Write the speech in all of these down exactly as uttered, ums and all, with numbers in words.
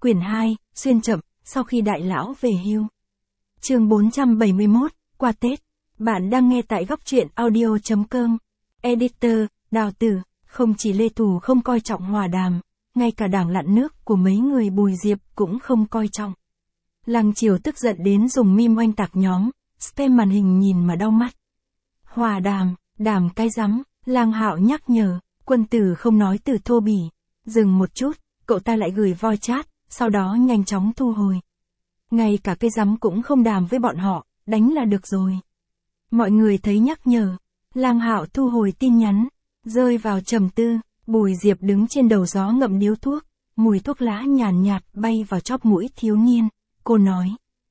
Quyển hai, xuyên chậm, sau khi đại lão về hưu. Chương bốn trăm bảy mươi mốt, qua Tết. Bạn đang nghe tại góc truyện audio chấm com. Editor, Đào Tử, không chỉ Lê Thù không coi trọng Hòa Đàm, ngay cả đảng lặn nước của mấy người Bùi Diệp cũng không coi trọng. Lăng Triều tức giận đến dùng meme oanh tạc nhóm, spam màn hình nhìn mà đau mắt. Hòa Đàm, đàm cái rắm, Lang Hạo nhắc nhở, quân tử không nói từ thô bỉ. Dừng một chút, cậu ta lại gửi voice chat, sau đó nhanh chóng thu hồi. Ngay cả cái rắm cũng không đàm với bọn họ, đánh là được rồi. Mọi người thấy nhắc nhở, Lang Hạo thu hồi tin nhắn, rơi vào trầm tư. Bùi Diệp đứng trên đầu gió ngậm điếu thuốc, mùi thuốc lá nhàn nhạt bay vào chóp mũi thiếu niên. Cô nói,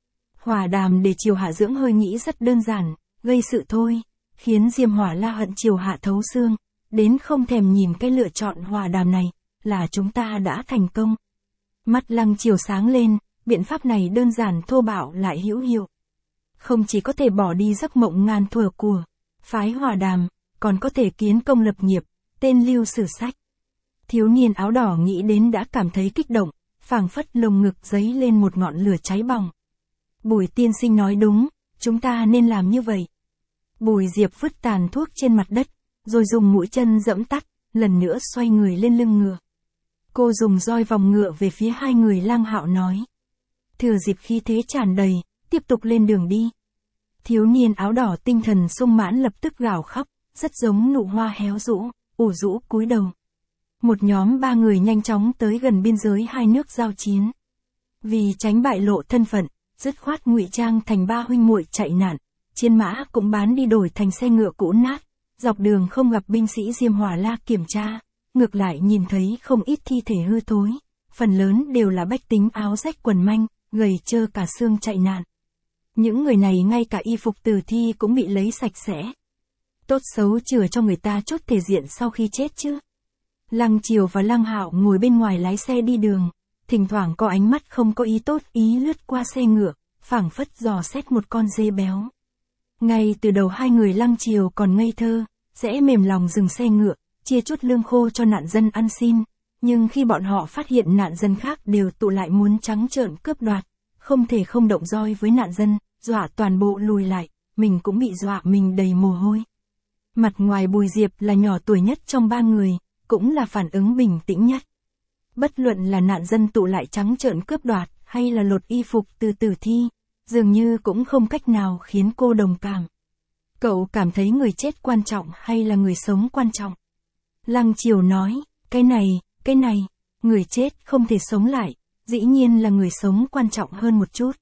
Hòa Đàm để Triều Hạ dưỡng hơi nghĩ rất đơn giản, gây sự thôi, khiến Diêm Hỏa La hận Triều Hạ thấu xương, đến không thèm nhìn cái lựa chọn Hòa Đàm này, là chúng ta đã thành công. Mắt Lăng Triều sáng lên, biện pháp này đơn giản thô bạo lại hữu hiệu. Không chỉ có thể bỏ đi giấc mộng ngàn thuở của phái Hòa Đàm, còn có thể kiến công lập nghiệp, tên lưu sử sách. Thiếu niên áo đỏ nghĩ đến đã cảm thấy kích động, phảng phất lồng ngực dấy lên một ngọn lửa cháy bỏng. Bùi tiên sinh nói đúng, chúng ta nên làm như vậy. Bùi Diệp vứt tàn thuốc trên mặt đất, rồi dùng mũi chân giẫm tắt, lần nữa xoay người lên lưng ngựa. Cô dùng roi vòng ngựa về phía hai người. Lang Hạo nói, thừa dịp khí thế tràn đầy, tiếp tục lên đường đi. Thiếu niên áo đỏ tinh thần sung mãn lập tức gào khóc, rất giống nụ hoa héo rũ, ủ rũ cúi đầu. Một nhóm ba người nhanh chóng tới gần biên giới hai nước giao chiến. Vì tránh bại lộ thân phận, dứt khoát ngụy trang thành ba huynh muội chạy nạn, chiến mã cũng bán đi đổi thành xe ngựa cũ nát, dọc đường không gặp binh sĩ Diêm Hỏa La kiểm tra, ngược lại nhìn thấy không ít thi thể hư thối, phần lớn đều là bách tính áo rách quần manh, gầy trơ cả xương chạy nạn. Những người này ngay cả y phục tử thi cũng bị lấy sạch sẽ. Tốt xấu chừa cho người ta chút thể diện sau khi chết chứ. Lăng Triều và Lăng Hạo ngồi bên ngoài lái xe đi đường, thỉnh thoảng có ánh mắt không có ý tốt ý lướt qua xe ngựa, phảng phất dò xét một con dê béo. Ngay từ đầu hai người Lăng Triều còn ngây thơ, sẽ mềm lòng dừng xe ngựa, chia chút lương khô cho nạn dân ăn xin, nhưng khi bọn họ phát hiện nạn dân khác đều tụ lại muốn trắng trợn cướp đoạt, không thể không động roi với nạn dân, dọa toàn bộ lùi lại, mình cũng bị dọa mình đầy mồ hôi. Mặt ngoài Bùi Diệp là nhỏ tuổi nhất trong ba người, cũng là phản ứng bình tĩnh nhất. Bất luận là nạn dân tụ lại trắng trợn cướp đoạt, hay là lột y phục từ tử thi, dường như cũng không cách nào khiến cô đồng cảm. Cậu cảm thấy người chết quan trọng hay là người sống quan trọng? Lăng Triều nói, cái này, cái này, người chết không thể sống lại, dĩ nhiên là người sống quan trọng hơn một chút.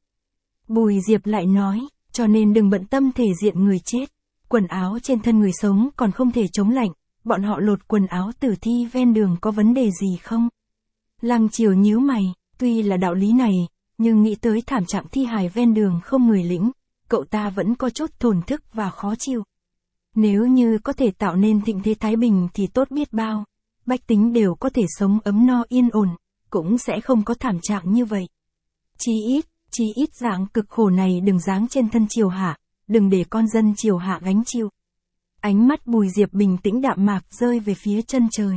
Bùi Diệp lại nói, cho nên đừng bận tâm thể diện người chết, quần áo trên thân người sống còn không thể chống lạnh, bọn họ lột quần áo tử thi ven đường có vấn đề gì không? Lăng Triều nhíu mày, tuy là đạo lý này, nhưng nghĩ tới thảm trạng thi hài ven đường không người lĩnh, cậu ta vẫn có chút thổn thức và khó chịu. Nếu như có thể tạo nên thịnh thế thái bình thì tốt biết bao, bách tính đều có thể sống ấm no yên ổn, cũng sẽ không có thảm trạng như vậy. Chí ít, chí ít dạng cực khổ này đừng giáng trên thân Triều Hạ, đừng để con dân Triều Hạ gánh chịu. Ánh mắt Bùi Diệp bình tĩnh đạm mạc rơi về phía chân trời.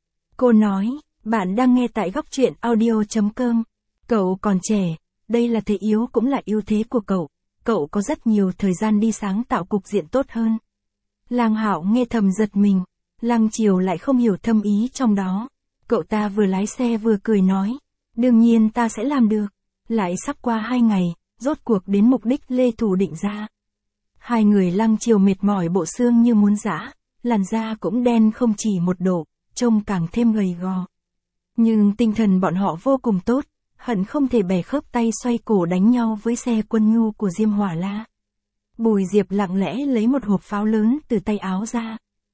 Cô nói, bạn đang nghe tại góc truyện audio chấm com. Cậu còn trẻ, đây là thế yếu cũng là ưu thế của cậu, cậu có rất nhiều thời gian đi sáng tạo cục diện tốt hơn. Lang Hạo nghe thầm giật mình, Lăng Triều lại không hiểu thâm ý trong đó. Cậu ta vừa lái xe vừa cười nói, đương nhiên ta sẽ làm được. Lại sắp qua hai ngày, rốt cuộc đến mục đích Lê Thù định ra. Hai người Lăng Triều mệt mỏi bộ xương như muốn giã, làn da cũng đen không chỉ một độ, trông càng thêm gầy gò. Nhưng tinh thần bọn họ vô cùng tốt, hận không thể bẻ khớp tay xoay cổ đánh nhau với xe quân nhu của Diêm Hỏa La. Bùi Diệp lặng lẽ lấy một hộp pháo lớn từ tay áo ra.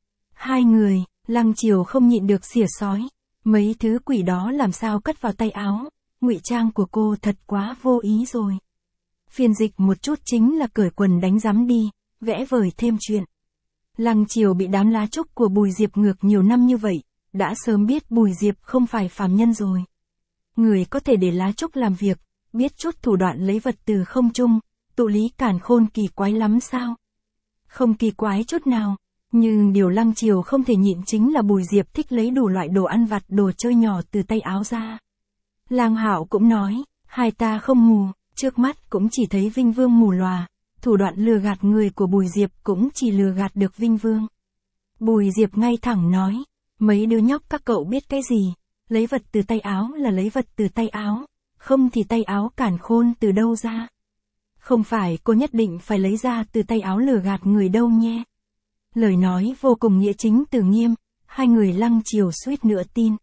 Hai người, Lăng Triều không nhịn được xỉa sói, mấy thứ quỷ đó làm sao cất vào tay áo, ngụy trang của cô thật quá vô ý rồi. Phiên dịch một chút chính là cởi quần đánh rắm đi, vẽ vời thêm chuyện. Lăng Triều bị đám lá trúc của Bùi Diệp ngược nhiều năm như vậy, đã sớm biết Bùi Diệp không phải phàm nhân rồi. Người có thể để lá trúc làm việc, biết chút thủ đoạn lấy vật từ không trung, tụ lý càn khôn kỳ quái lắm sao? Không kỳ quái chút nào, nhưng điều Lăng Triều không thể nhịn chính là Bùi Diệp thích lấy đủ loại đồ ăn vặt đồ chơi nhỏ từ tay áo ra. Lang Hạo cũng nói, hai ta không mù, trước mắt cũng chỉ thấy Vinh Vương mù lòa, thủ đoạn lừa gạt người của Bùi Diệp cũng chỉ lừa gạt được Vinh Vương. Bùi Diệp ngay thẳng nói, mấy đứa nhóc các cậu biết cái gì, lấy vật từ tay áo là lấy vật từ tay áo, không thì tay áo cản khôn từ đâu ra. Không phải cô nhất định phải lấy ra từ tay áo lừa gạt người đâu nhé. Lời nói vô cùng nghĩa chính từ nghiêm, hai người Lăng Triều suýt nữa tin.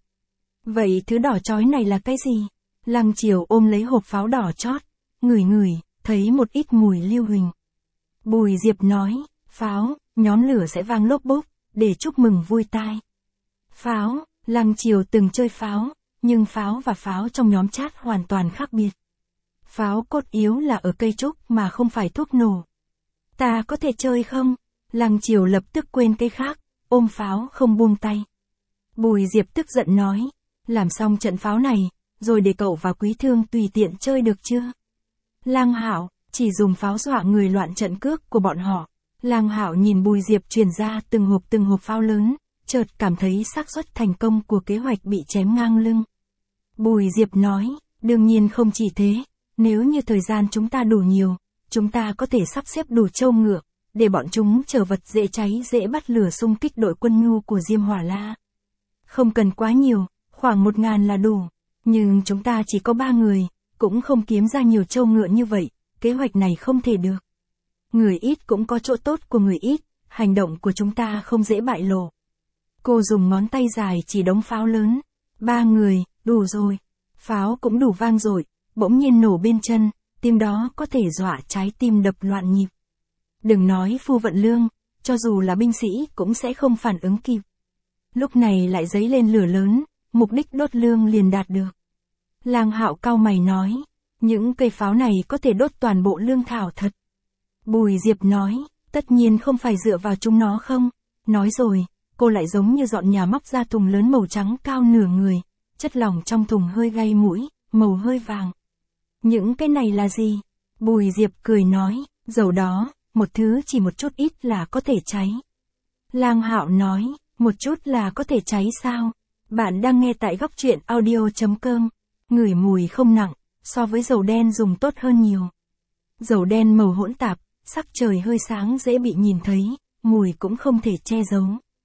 Vậy thứ đỏ chói này là cái gì? Lăng Triều ôm lấy hộp pháo đỏ chót, ngửi ngửi, thấy một ít mùi lưu huỳnh. Bùi Diệp nói, pháo, nhóm lửa sẽ vang lốp bốp, để chúc mừng vui tai. Pháo, Lăng Triều từng chơi pháo, nhưng pháo và pháo trong nhóm chat hoàn toàn khác biệt. Pháo cốt yếu là ở cây trúc mà không phải thuốc nổ. Ta có thể chơi không? Lăng Triều lập tức quên cái khác, ôm pháo không buông tay. Bùi Diệp tức giận nói, làm xong trận pháo này, rồi để cậu và Quý Thương tùy tiện chơi được chưa? Lang Hạo, chỉ dùng pháo dọa người loạn trận cước của bọn họ. Lang Hạo nhìn Bùi Diệp truyền ra từng hộp từng hộp pháo lớn, chợt cảm thấy xác suất thành công của kế hoạch bị chém ngang lưng. Bùi Diệp nói, đương nhiên không chỉ thế, nếu như thời gian chúng ta đủ nhiều, chúng ta có thể sắp xếp đủ trâu ngựa, để bọn chúng chở vật dễ cháy dễ bắt lửa xung kích đội quân nhu của Diêm Hỏa La. Không cần quá nhiều, khoảng một ngàn là đủ, nhưng chúng ta chỉ có ba người, cũng không kiếm ra nhiều trâu ngựa như vậy, kế hoạch này không thể được. Người ít cũng có chỗ tốt của người ít, hành động của chúng ta không dễ bại lộ. Cô dùng ngón tay dài chỉ đống pháo lớn. Ba người, đủ rồi. Pháo cũng đủ vang dội, bỗng nhiên nổ bên chân, tim đó có thể dọa trái tim đập loạn nhịp. Đừng nói Phu Vận Lương, cho dù là binh sĩ cũng sẽ không phản ứng kịp. Lúc này lại dấy lên lửa lớn, mục đích đốt lương liền đạt được. Lang Hạo cau mày nói, những cây pháo này có thể đốt toàn bộ lương thảo thật. Bùi Diệp nói, tất nhiên không phải dựa vào chúng nó không. Nói rồi, cô lại giống như dọn nhà móc ra thùng lớn màu trắng cao nửa người, chất lỏng trong thùng hơi gay mũi, màu hơi vàng. Những cái này là gì? Bùi Diệp cười nói, dầu đó, một thứ chỉ một chút ít là có thể cháy. Lang Hạo nói, một chút là có thể cháy sao? Bạn đang nghe tại góc truyện audio chấm com, ngửi mùi không nặng, so với dầu đen dùng tốt hơn nhiều. Dầu đen màu hỗn tạp, sắc trời hơi sáng dễ bị nhìn thấy, mùi cũng không thể che giấu.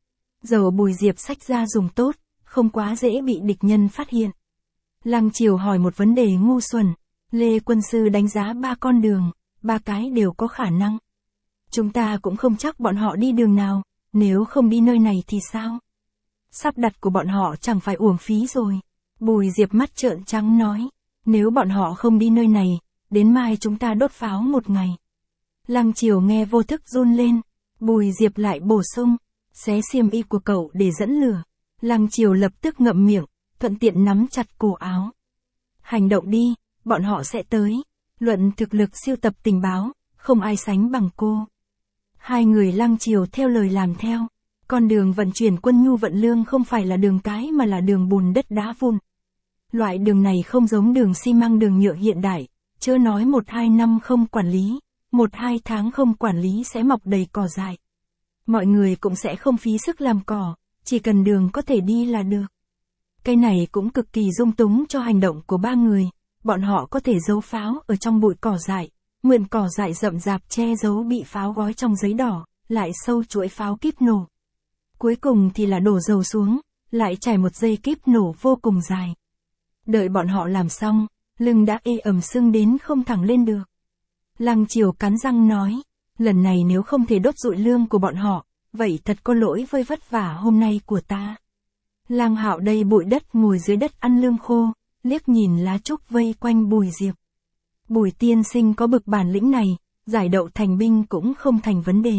Dầu Bùi Diệp xách ra dùng tốt, không quá dễ bị địch nhân phát hiện. Lăng Triều hỏi một vấn đề ngu xuẩn, Lê Quân Sư đánh giá ba con đường, ba cái đều có khả năng. Chúng ta cũng không chắc bọn họ đi đường nào, nếu không đi nơi này thì sao? Sắp đặt của bọn họ chẳng phải uổng phí rồi. Bùi Diệp mắt trợn trắng nói, nếu bọn họ không đi nơi này, đến mai chúng ta đốt pháo một ngày. Lăng Triều nghe vô thức run lên, Bùi Diệp lại bổ sung, xé xiêm y của cậu để dẫn lửa. Lăng Triều lập tức ngậm miệng, thuận tiện nắm chặt cổ áo. Hành động đi, bọn họ sẽ tới. Luận thực lực siêu tập tình báo, không ai sánh bằng cô. Hai người Lăng Triều theo lời làm theo. Con đường vận chuyển quân nhu vận lương không phải là đường cái mà là đường bùn đất đá vụn. Loại đường này không giống đường xi măng đường nhựa hiện đại, chớ nói một hai năm không quản lý, một hai tháng không quản lý sẽ mọc đầy cỏ dại. Mọi người cũng sẽ không phí sức làm cỏ, chỉ cần đường có thể đi là được. Cái này cũng cực kỳ dung túng cho hành động của ba người, bọn họ có thể giấu pháo ở trong bụi cỏ dại, mượn cỏ dại rậm rạp che giấu bị pháo gói trong giấy đỏ, lại sâu chuỗi pháo kíp nổ. Cuối cùng thì là đổ dầu xuống, lại trải một dây kíp nổ vô cùng dài. Đợi bọn họ làm xong, lưng đã ê ẩm sưng đến không thẳng lên được. Lăng Triều cắn răng nói, lần này nếu không thể đốt rụi lương của bọn họ, vậy thật có lỗi với vất vả hôm nay của ta. Lang Hạo đầy bụi đất ngồi dưới đất ăn lương khô, liếc nhìn lá trúc vây quanh Bùi Diệp. Bùi tiên sinh có bực bản lĩnh này, giải đậu thành binh cũng không thành vấn đề.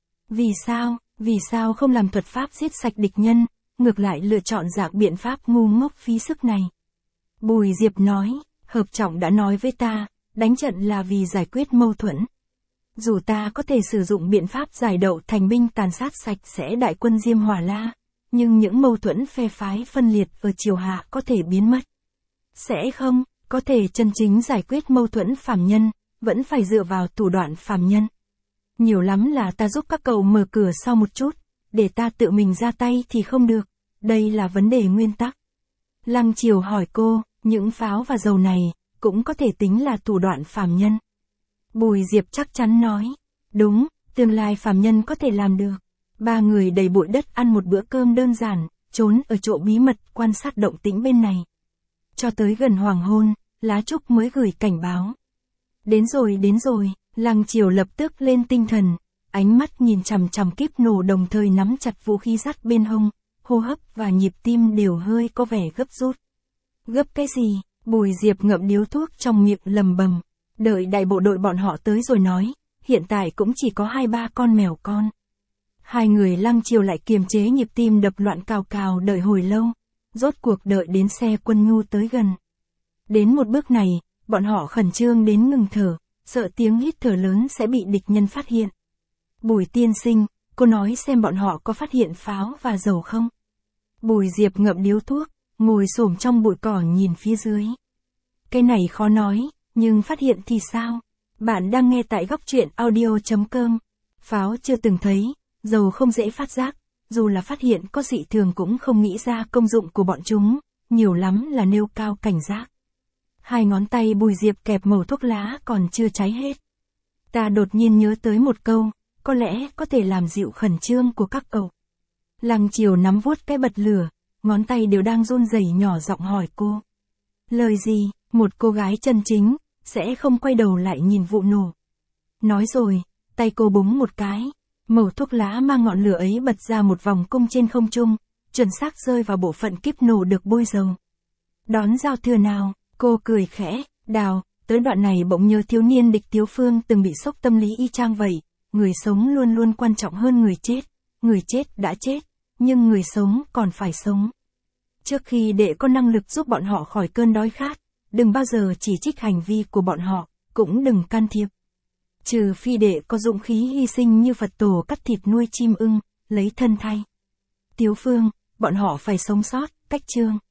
Vì sao, vì sao không làm thuật pháp giết sạch địch nhân, ngược lại lựa chọn dạng biện pháp ngu ngốc phí sức này? Bùi Diệp nói, Hợp Trọng đã nói với ta, đánh trận là vì giải quyết mâu thuẫn. Dù ta có thể sử dụng biện pháp giải đậu thành binh tàn sát sạch sẽ đại quân Diêm Hỏa La, nhưng những mâu thuẫn phe phái phân liệt ở triều hạ có thể biến mất. Sẽ không, có thể chân chính giải quyết mâu thuẫn phàm nhân, vẫn phải dựa vào thủ đoạn phàm nhân. Nhiều lắm là ta giúp các cậu mở cửa sau một chút, để ta tự mình ra tay thì không được, đây là vấn đề nguyên tắc. Lăng Triều hỏi cô, Những pháo và dầu này, cũng có thể tính là thủ đoạn phàm nhân. Bùi Diệp chắc chắn nói. Đúng, tương lai phàm nhân có thể làm được. Ba người đầy bụi đất ăn một bữa cơm đơn giản, trốn ở chỗ bí mật quan sát động tĩnh bên này. Cho tới gần hoàng hôn, lá trúc mới gửi cảnh báo. Đến rồi đến rồi, Lăng Triều lập tức lên tinh thần, ánh mắt nhìn chằm chằm kíp nổ đồng thời nắm chặt vũ khí dắt bên hông, hô hấp và nhịp tim đều hơi có vẻ gấp rút. Gấp cái gì? Bùi Diệp ngậm điếu thuốc trong miệng lầm bầm, đợi đại bộ đội bọn họ tới rồi nói, hiện tại cũng chỉ có hai ba con mèo con. Hai người Lăng Triều lại kiềm chế nhịp tim đập loạn cào cào đợi hồi lâu, rốt cuộc đợi đến xe quân nhu tới gần. Đến một bước này, bọn họ khẩn trương đến ngừng thở, sợ tiếng hít thở lớn sẽ bị địch nhân phát hiện. Bùi tiên sinh, cô nói xem bọn họ có phát hiện pháo và dầu không? Bùi Diệp ngậm điếu thuốc, ngồi xổm trong bụi cỏ nhìn phía dưới. Cái này khó nói, nhưng phát hiện thì sao? Bạn đang nghe tại góc truyện audio chấm com. Pháo chưa từng thấy, dầu không dễ phát giác, dù là phát hiện có dị thường cũng không nghĩ ra công dụng của bọn chúng, nhiều lắm là nêu cao cảnh giác. Hai ngón tay Bùi Diệp kẹp mẩu thuốc lá còn chưa cháy hết. Ta đột nhiên nhớ tới một câu, có lẽ có thể làm dịu khẩn trương của các cậu. Lăng Triều nắm vuốt cái bật lửa, ngón tay đều đang run rẩy nhỏ giọng hỏi cô. Lời gì? Một cô gái chân chính, sẽ không quay đầu lại nhìn vụ nổ. Nói rồi, tay cô búng một cái, mẩu thuốc lá mang ngọn lửa ấy bật ra một vòng cung trên không trung, chuẩn xác rơi vào bộ phận kíp nổ được bôi dầu. Đón giao thừa nào, cô cười khẽ, Đào, tới đoạn này bỗng nhớ thiếu niên địch Tiếu Phương từng bị sốc tâm lý y chang vậy, người sống luôn luôn quan trọng hơn người chết, người chết đã chết, nhưng người sống còn phải sống. Trước khi đệ có năng lực giúp bọn họ khỏi cơn đói khát, đừng bao giờ chỉ trích hành vi của bọn họ, cũng đừng can thiệp. Trừ phi đệ có dũng khí hy sinh như Phật tổ cắt thịt nuôi chim ưng, lấy thân thay. Tiếu Phương, bọn họ phải sống sót, cách chương.